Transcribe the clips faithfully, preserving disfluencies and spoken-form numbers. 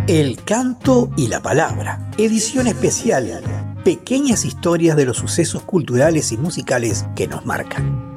El canto y la palabra, edición especial, pequeñas historias de los sucesos culturales y musicales que nos marcan.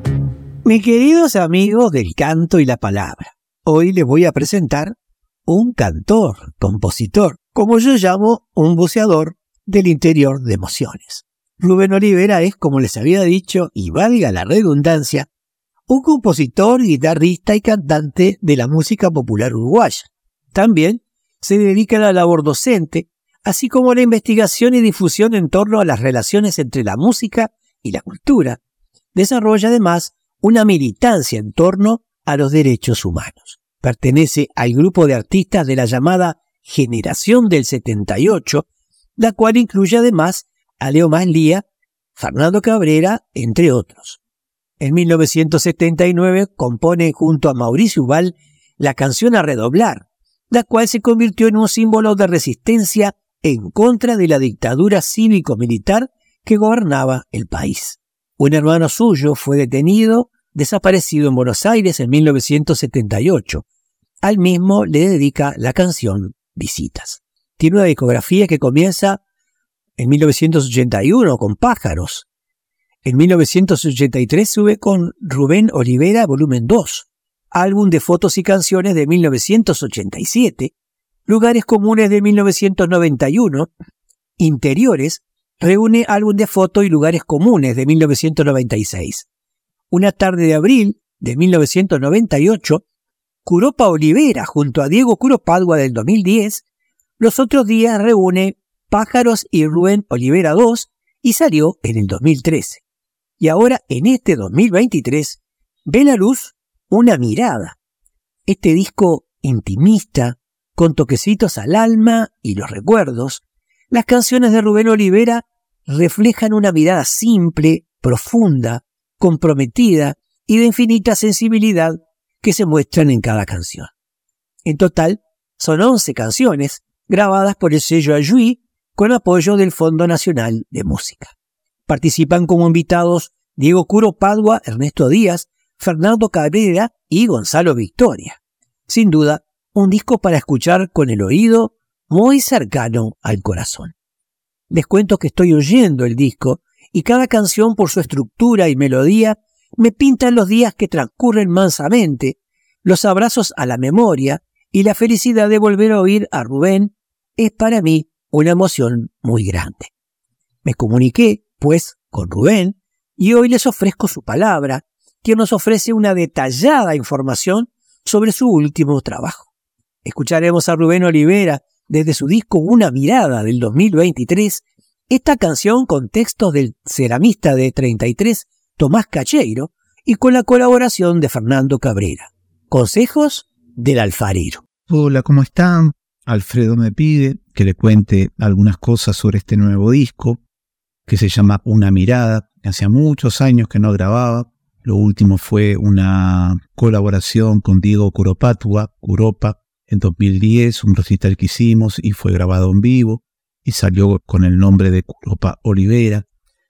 Mis queridos amigos del canto y la palabra, hoy les voy a presentar un cantor, compositor, como yo llamo un buceador del interior de emociones. Rubén Olivera es, como les había dicho, y valga la redundancia, un compositor, guitarrista y cantante de la música popular uruguaya. También se dedica a la labor docente, así como a la investigación y difusión en torno a las relaciones entre la música y la cultura. Desarrolla además una militancia en torno a los derechos humanos. Pertenece al grupo de artistas de la llamada Generación del setenta y ocho, la cual incluye además a Leo Maslía, Fernando Cabrera, entre otros. En mil novecientos setenta y nueve compone junto a Mauricio Ubal la canción A Redoblar, la cual se convirtió en un símbolo de resistencia en contra de la dictadura cívico-militar que gobernaba el país. Un hermano suyo fue detenido, desaparecido en Buenos Aires en mil novecientos setenta y ocho. Al mismo le dedica la canción Visitas. Tiene una discografía que comienza en mil novecientos ochenta y uno con Pájaros. En mil novecientos ochenta y tres sube con Rubén Olivera Volumen dos, álbum de fotos y canciones de mil novecientos ochenta y siete, Lugares Comunes de mil novecientos noventa y uno, Interiores, reúne álbum de fotos y lugares comunes de mil novecientos noventa y seis. Una tarde de abril de mil novecientos noventa y ocho, Curopa Olivera junto a Diego Curopadua del dos mil diez, Los Otros Días reúne Pájaros y Rubén Olivera dos y salió en el dos mil trece. Y ahora en este dos mil veintitrés ve la luz Una Mirada, este disco intimista con toquecitos al alma y los recuerdos. Las canciones de Rubén Olivera reflejan una mirada simple, profunda, comprometida y de infinita sensibilidad que se muestran en cada canción. En total, son once canciones grabadas por el sello Ayuí con apoyo del Fondo Nacional de Música. Participan como invitados Diego Curopadua, Ernesto Díaz, Fernando Cabrera y Gonzalo Victoria. Sin duda, un disco para escuchar con el oído muy cercano al corazón. Les cuento que estoy oyendo el disco y cada canción por su estructura y melodía me pintan los días que transcurren mansamente, los abrazos a la memoria y la felicidad de volver a oír a Rubén es para mí una emoción muy grande. Me comuniqué, pues, con Rubén y hoy les ofrezco su palabra, quien nos ofrece una detallada información sobre su último trabajo. Escucharemos a Rubén Olivera desde su disco Una Mirada del dos mil veintitrés, esta canción con textos del ceramista de treinta y tres, Tomás Cacheiro, y con la colaboración de Fernando Cabrera. Consejos del alfarero. Hola, ¿cómo están? Alfredo me pide que le cuente algunas cosas sobre este nuevo disco, que se llama Una Mirada. Hacía muchos años que no grababa. Lo último fue una colaboración con Diego Curopadua, Curopa, en dos mil diez, un recital que hicimos y fue grabado en vivo y salió con el nombre de Curopa Olivera.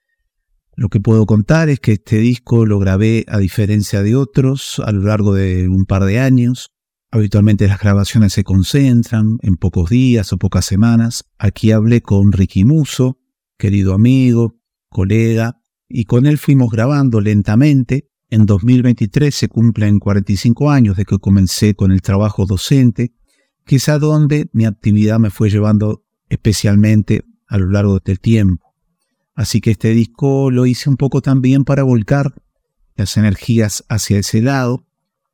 Lo que puedo contar es que este disco lo grabé, a diferencia de otros, a lo largo de un par de años. Habitualmente las grabaciones se concentran en pocos días o pocas semanas. Aquí hablé con Ricky Musso, querido amigo, colega, y con él fuimos grabando lentamente. En dos mil veintitrés se cumplen cuarenta y cinco años de que comencé con el trabajo docente, que es a donde mi actividad me fue llevando especialmente a lo largo del tiempo. Así que este disco lo hice un poco también para volcar las energías hacia ese lado,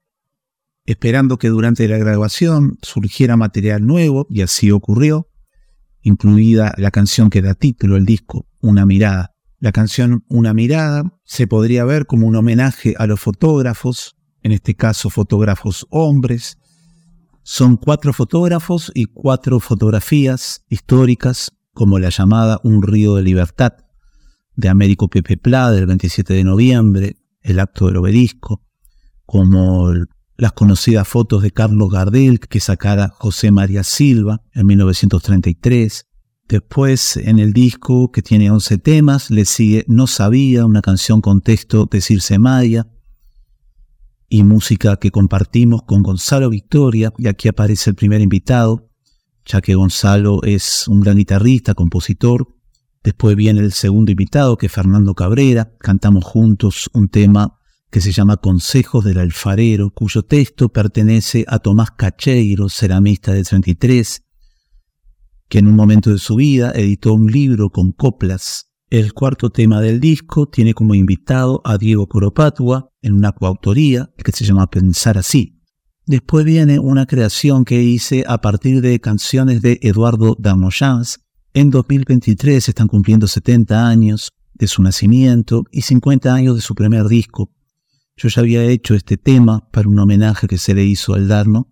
esperando que durante la grabación surgiera material nuevo, y así ocurrió, incluida la canción que da título al disco, Una Mirada. La canción Una Mirada se podría ver como un homenaje a los fotógrafos, en este caso fotógrafos hombres. Son cuatro fotógrafos y cuatro fotografías históricas, como la llamada Un Río de Libertad, de Américo Pepe Pla, del veintisiete de noviembre, el acto del obelisco, como las conocidas fotos de Carlos Gardel que sacara José María Silva en mil novecientos treinta y tres. Después, en el disco, que tiene once temas, le sigue No Sabía, una canción con texto de Circe Madia y música que compartimos con Gonzalo Victoria, y aquí aparece el primer invitado, ya que Gonzalo es un gran guitarrista, compositor. Después viene el segundo invitado, que es Fernando Cabrera. Cantamos juntos un tema que se llama Consejos del Alfarero, cuyo texto pertenece a Tomás Cacheiro, ceramista de treinta y tres, que en un momento de su vida editó un libro con coplas. El cuarto tema del disco tiene como invitado a Diego Coropatua en una coautoría que se llama Pensar Así. Después viene una creación que hice a partir de canciones de Eduardo Darmoyans. En dos mil veintitrés están cumpliendo setenta años de su nacimiento y cincuenta años de su primer disco. Yo ya había hecho este tema para un homenaje que se le hizo al Darno.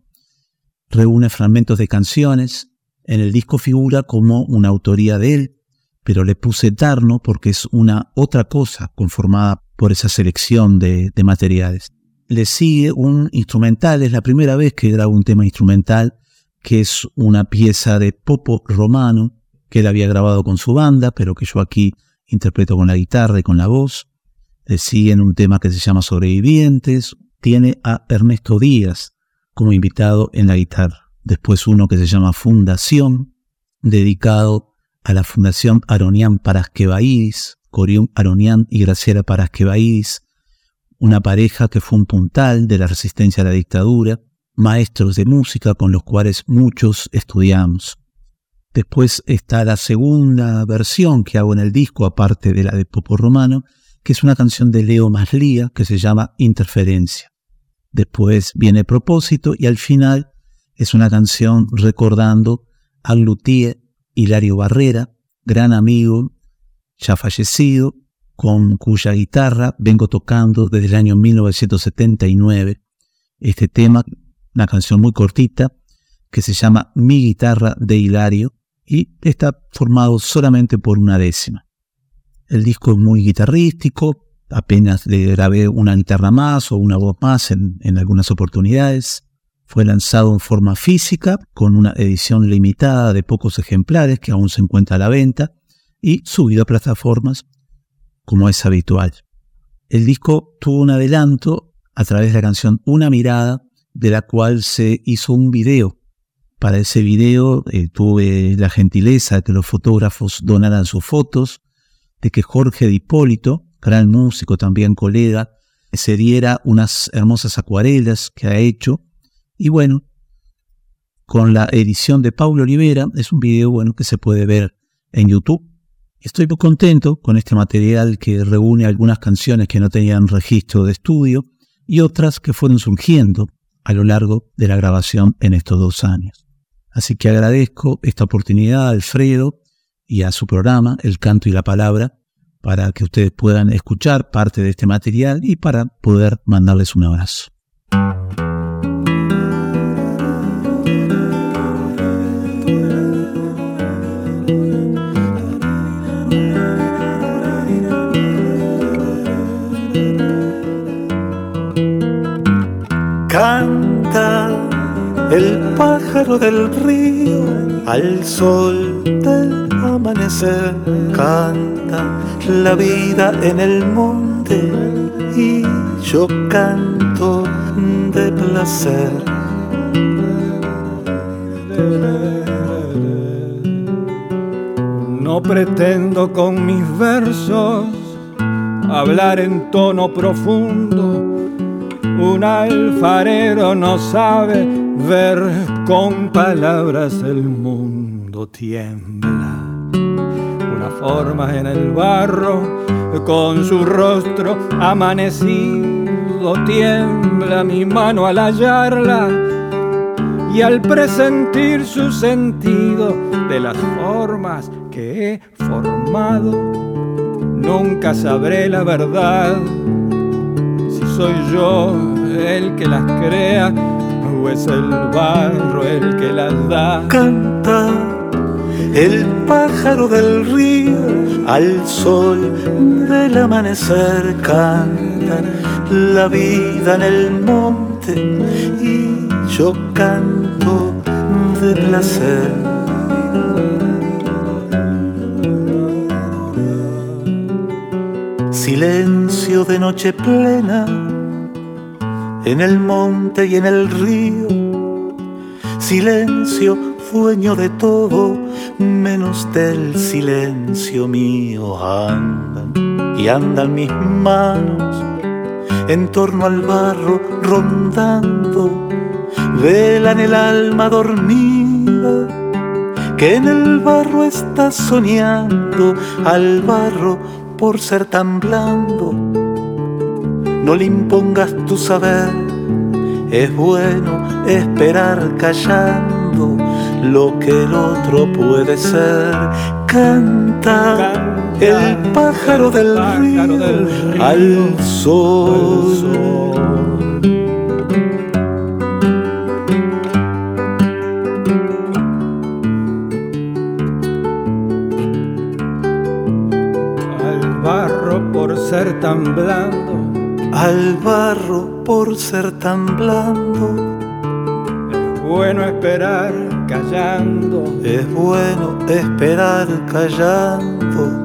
Reúne fragmentos de canciones. En el disco figura como una autoría de él, pero le puse Darno porque es una otra cosa conformada por esa selección de, de materiales. Le sigue un instrumental, es la primera vez que grabo un tema instrumental, que es una pieza de Popo Romano, que él había grabado con su banda, pero que yo aquí interpreto con la guitarra y con la voz. Le siguen un tema que se llama Sobrevivientes. Tiene a Ernesto Díaz como invitado en la guitarra. Después uno que se llama Fundación, dedicado a la Fundación Aronian Paraskevaidis, Corium Aronian y Graciela Paraskevaidis, una pareja que fue un puntal de la resistencia a la dictadura, maestros de música con los cuales muchos estudiamos. Después está la segunda versión que hago en el disco, aparte de la de Popo Romano, que es una canción de Leo Maslía que se llama Interferencia. Después viene Propósito y al final es una canción recordando a luthier Hilario Barrera, gran amigo, ya fallecido, con cuya guitarra vengo tocando desde el año mil novecientos setenta y nueve. Este tema, una canción muy cortita, que se llama Mi Guitarra de Hilario y está formado solamente por una décima. El disco es muy guitarrístico, apenas le grabé una guitarra más o una voz más en, en algunas oportunidades. Fue lanzado en forma física, con una edición limitada de pocos ejemplares que aún se encuentra a la venta, y subido a plataformas como es habitual. El disco tuvo un adelanto a través de la canción Una Mirada, de la cual se hizo un video. Para ese video eh, tuve la gentileza de que los fotógrafos donaran sus fotos, de que Jorge Di Hipólito, gran músico, también colega, se diera unas hermosas acuarelas que ha hecho. Y bueno, con la edición de Paulo Olivera, es un video bueno que se puede ver en YouTube. Estoy muy contento con este material que reúne algunas canciones que no tenían registro de estudio y otras que fueron surgiendo a lo largo de la grabación en estos dos años. Así que agradezco esta oportunidad a Alfredo y a su programa, El Canto y la Palabra, para que ustedes puedan escuchar parte de este material y para poder mandarles un abrazo. Canta el pájaro del río al sol del amanecer, canta la vida en el monte y yo canto de placer. No pretendo con mis versos hablar en tono profundo. Un alfarero no sabe ver con palabras el mundo tiembla. Una forma en el barro con su rostro amanecido tiembla mi mano al hallarla y al presentir su sentido de las formas que he formado. Nunca sabré la verdad. ¿Soy yo el que las crea o es el barro el que las da? Canta el pájaro del río al sol del amanecer, canta la vida en el monte y yo canto de placer. Silencio de noche plena en el monte y en el río, silencio dueño de todo, menos del silencio mío. Andan y andan mis manos en torno al barro rondando, velan el alma dormida que en el barro está soñando, al barro por ser tan blando. No le impongas tu saber, es bueno esperar callando lo que el otro puede ser. Canta, Canta el pájaro del, el pájaro río, del río al sol. Al sol. Al barro por ser tan blando, al barro por ser tan blando. Es bueno esperar callando, es bueno esperar callando.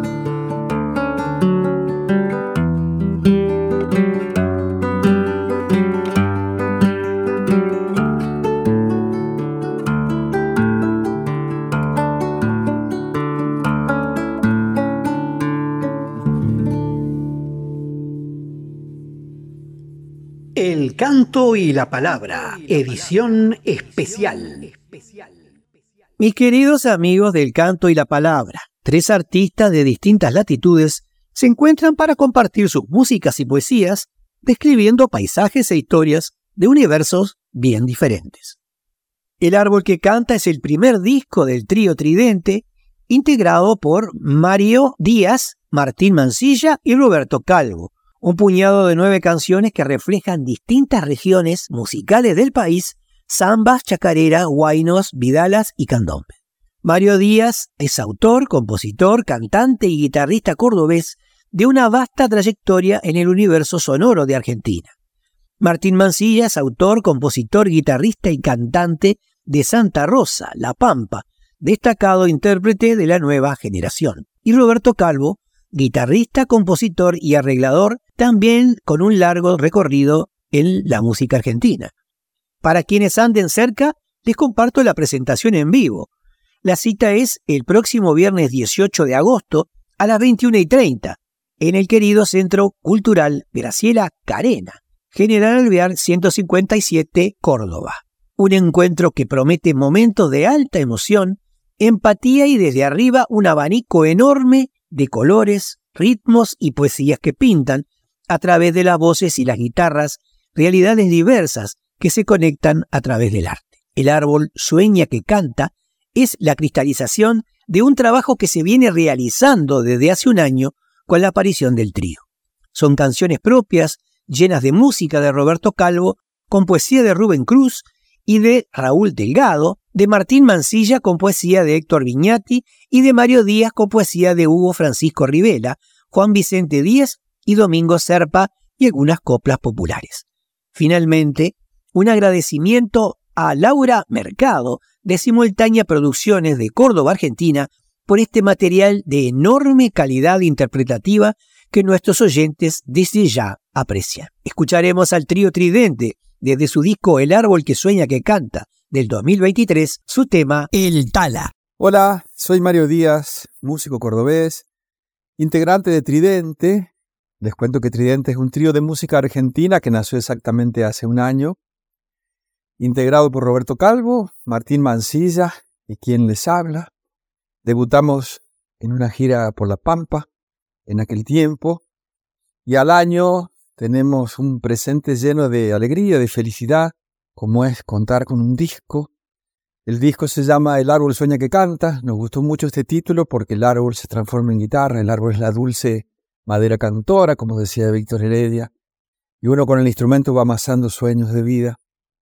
El canto y la palabra, edición especial. Mis queridos amigos del canto y la palabra, tres artistas de distintas latitudes se encuentran para compartir sus músicas y poesías, describiendo paisajes e historias de universos bien diferentes. El árbol que canta es el primer disco del trío Tridente, integrado por Mario Díaz, Martín Mansilla y Roberto Calvo. Un puñado de nueve canciones que reflejan distintas regiones musicales del país: zambas, chacareras, huaynos, vidalas y candombe. Mario Díaz es autor, compositor, cantante y guitarrista cordobés de una vasta trayectoria en el universo sonoro de Argentina. Martín Mansilla es autor, compositor, guitarrista y cantante de Santa Rosa, La Pampa, destacado intérprete de la nueva generación. Y Roberto Calvo, guitarrista, compositor y arreglador, también con un largo recorrido en la música argentina. Para quienes anden cerca, les comparto la presentación en vivo. La cita es el próximo viernes dieciocho de agosto a las veintiuna y treinta en el querido Centro Cultural Graciela Carena, General Alvear ciento cincuenta y siete, Córdoba. Un encuentro que promete momentos de alta emoción, empatía y desde arriba un abanico enorme de colores, ritmos y poesías que pintan, a través de las voces y las guitarras, realidades diversas que se conectan a través del arte. El árbol Sueña que Canta es la cristalización de un trabajo que se viene realizando desde hace un año con la aparición del trío. Son canciones propias, llenas de música de Roberto Calvo, con poesía de Rubén Cruz y de Raúl Delgado, de Martín Mansilla con poesía de Héctor Viñati y de Mario Díaz con poesía de Hugo Francisco Rivela, Juan Vicente Díaz y Domingo Serpa y algunas coplas populares. Finalmente, un agradecimiento a Laura Mercado de Simultánea Producciones de Córdoba, Argentina, por este material de enorme calidad interpretativa que nuestros oyentes desde ya aprecian. Escucharemos al trío Tridente desde su disco El Árbol que Sueña que Canta del dos mil veintitrés, su tema El Tala. Hola, soy Mario Díaz, músico cordobés, integrante de Tridente. Les cuento que Tridente es un trío de música argentina que nació exactamente hace un año, integrado por Roberto Calvo, Martín Mansilla y quien les habla. Debutamos en una gira por La Pampa en aquel tiempo y al año tenemos un presente lleno de alegría, de felicidad, como es contar con un disco. El disco se llama El Árbol Sueña que Canta. Nos gustó mucho este título porque el árbol se transforma en guitarra, el árbol es la dulce madera cantora, como decía Víctor Heredia, y uno con el instrumento va amasando sueños de vida.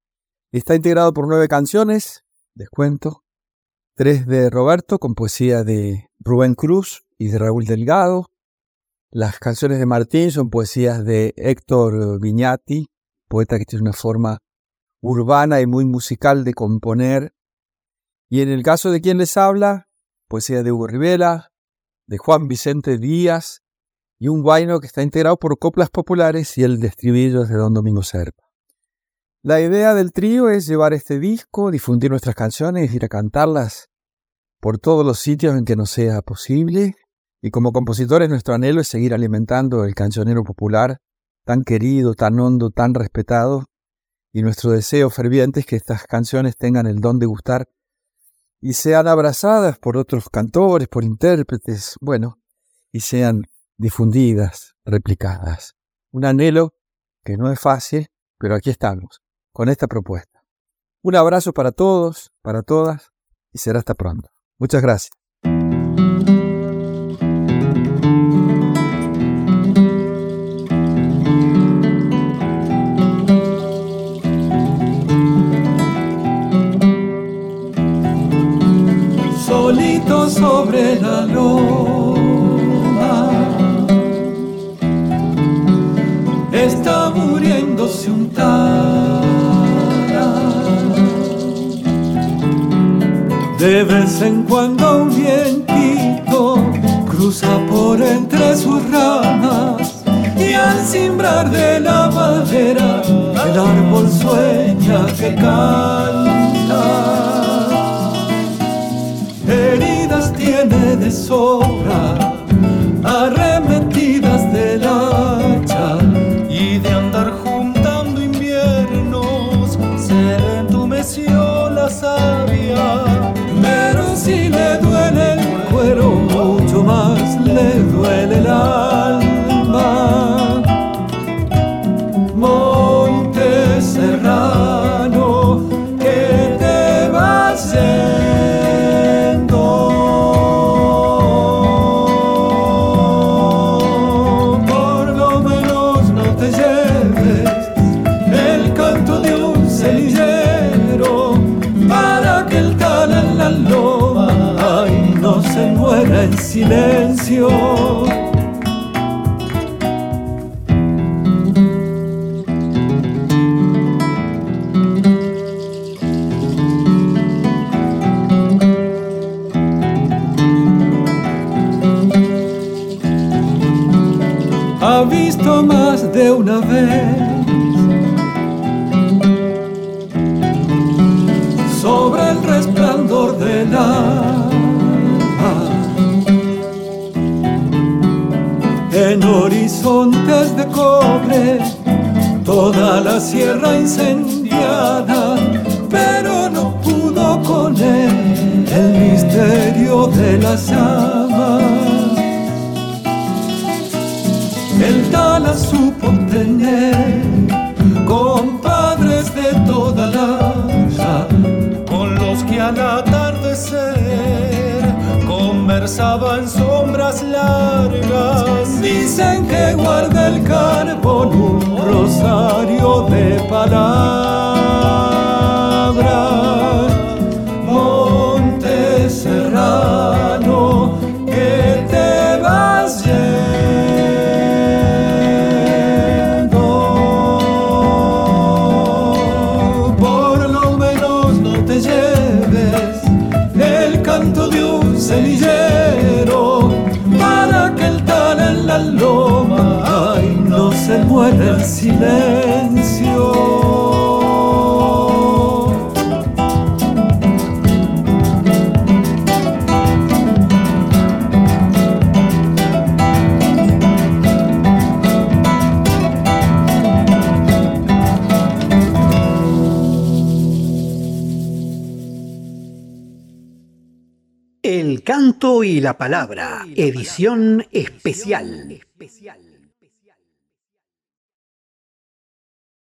Está integrado por nueve canciones, les cuento, tres de Roberto con poesía de Rubén Cruz y de Raúl Delgado. Las canciones de Martín son poesías de Héctor Viñati, poeta que tiene una forma urbana y muy musical de componer. Y en el caso de quien les habla, poesía de Hugo Rivela, de Juan Vicente Díaz, y un huayno que está integrado por coplas populares y el de estribillos de Don Domingo Serpa. La idea del trío es llevar este disco, difundir nuestras canciones, ir a cantarlas por todos los sitios en que nos sea posible. Y como compositores, nuestro anhelo es seguir alimentando el cancionero popular, tan querido, tan hondo, tan respetado. Y nuestro deseo ferviente es que estas canciones tengan el don de gustar y sean abrazadas por otros cantores, por intérpretes, bueno, y sean difundidas, replicadas. Un anhelo que no es fácil, pero aquí estamos, con esta propuesta. Un abrazo para todos, para todas, y será hasta pronto. Muchas gracias. Solito sobre la loma está muriéndose un tara. De vez en cuando un vientito cruza por entre sus ramas y al cimbrar de la madera el árbol sueña que canta. Heridas tiene de sobra, arremetidas del hacha, y de andar juntando inviernos se entumeció la savia. Pero si le duele el cuero, mucho más le duele el alma. Monte Serrano, que te vas yendo, por lo menos no te lleves el canto de un celillero, para que el tal en la loma ay, no se muera en silencio. Ha visto más de una vez sobre el resplandor del alma, en horizontes de cobre, toda la sierra incendiada, pero no pudo con él el misterio de las llamas. El Tala supo tener compadres de toda la vida, con los que al atardecer conversaba en sombras largas. Dicen que guarda el carbón un rosario de palabras. Monte Serrano, que te vas yendo, por lo menos no te lleves el canto de un celillero, para que el tal en la loma ay, no se muera en silencio. El canto y la palabra, edición especial.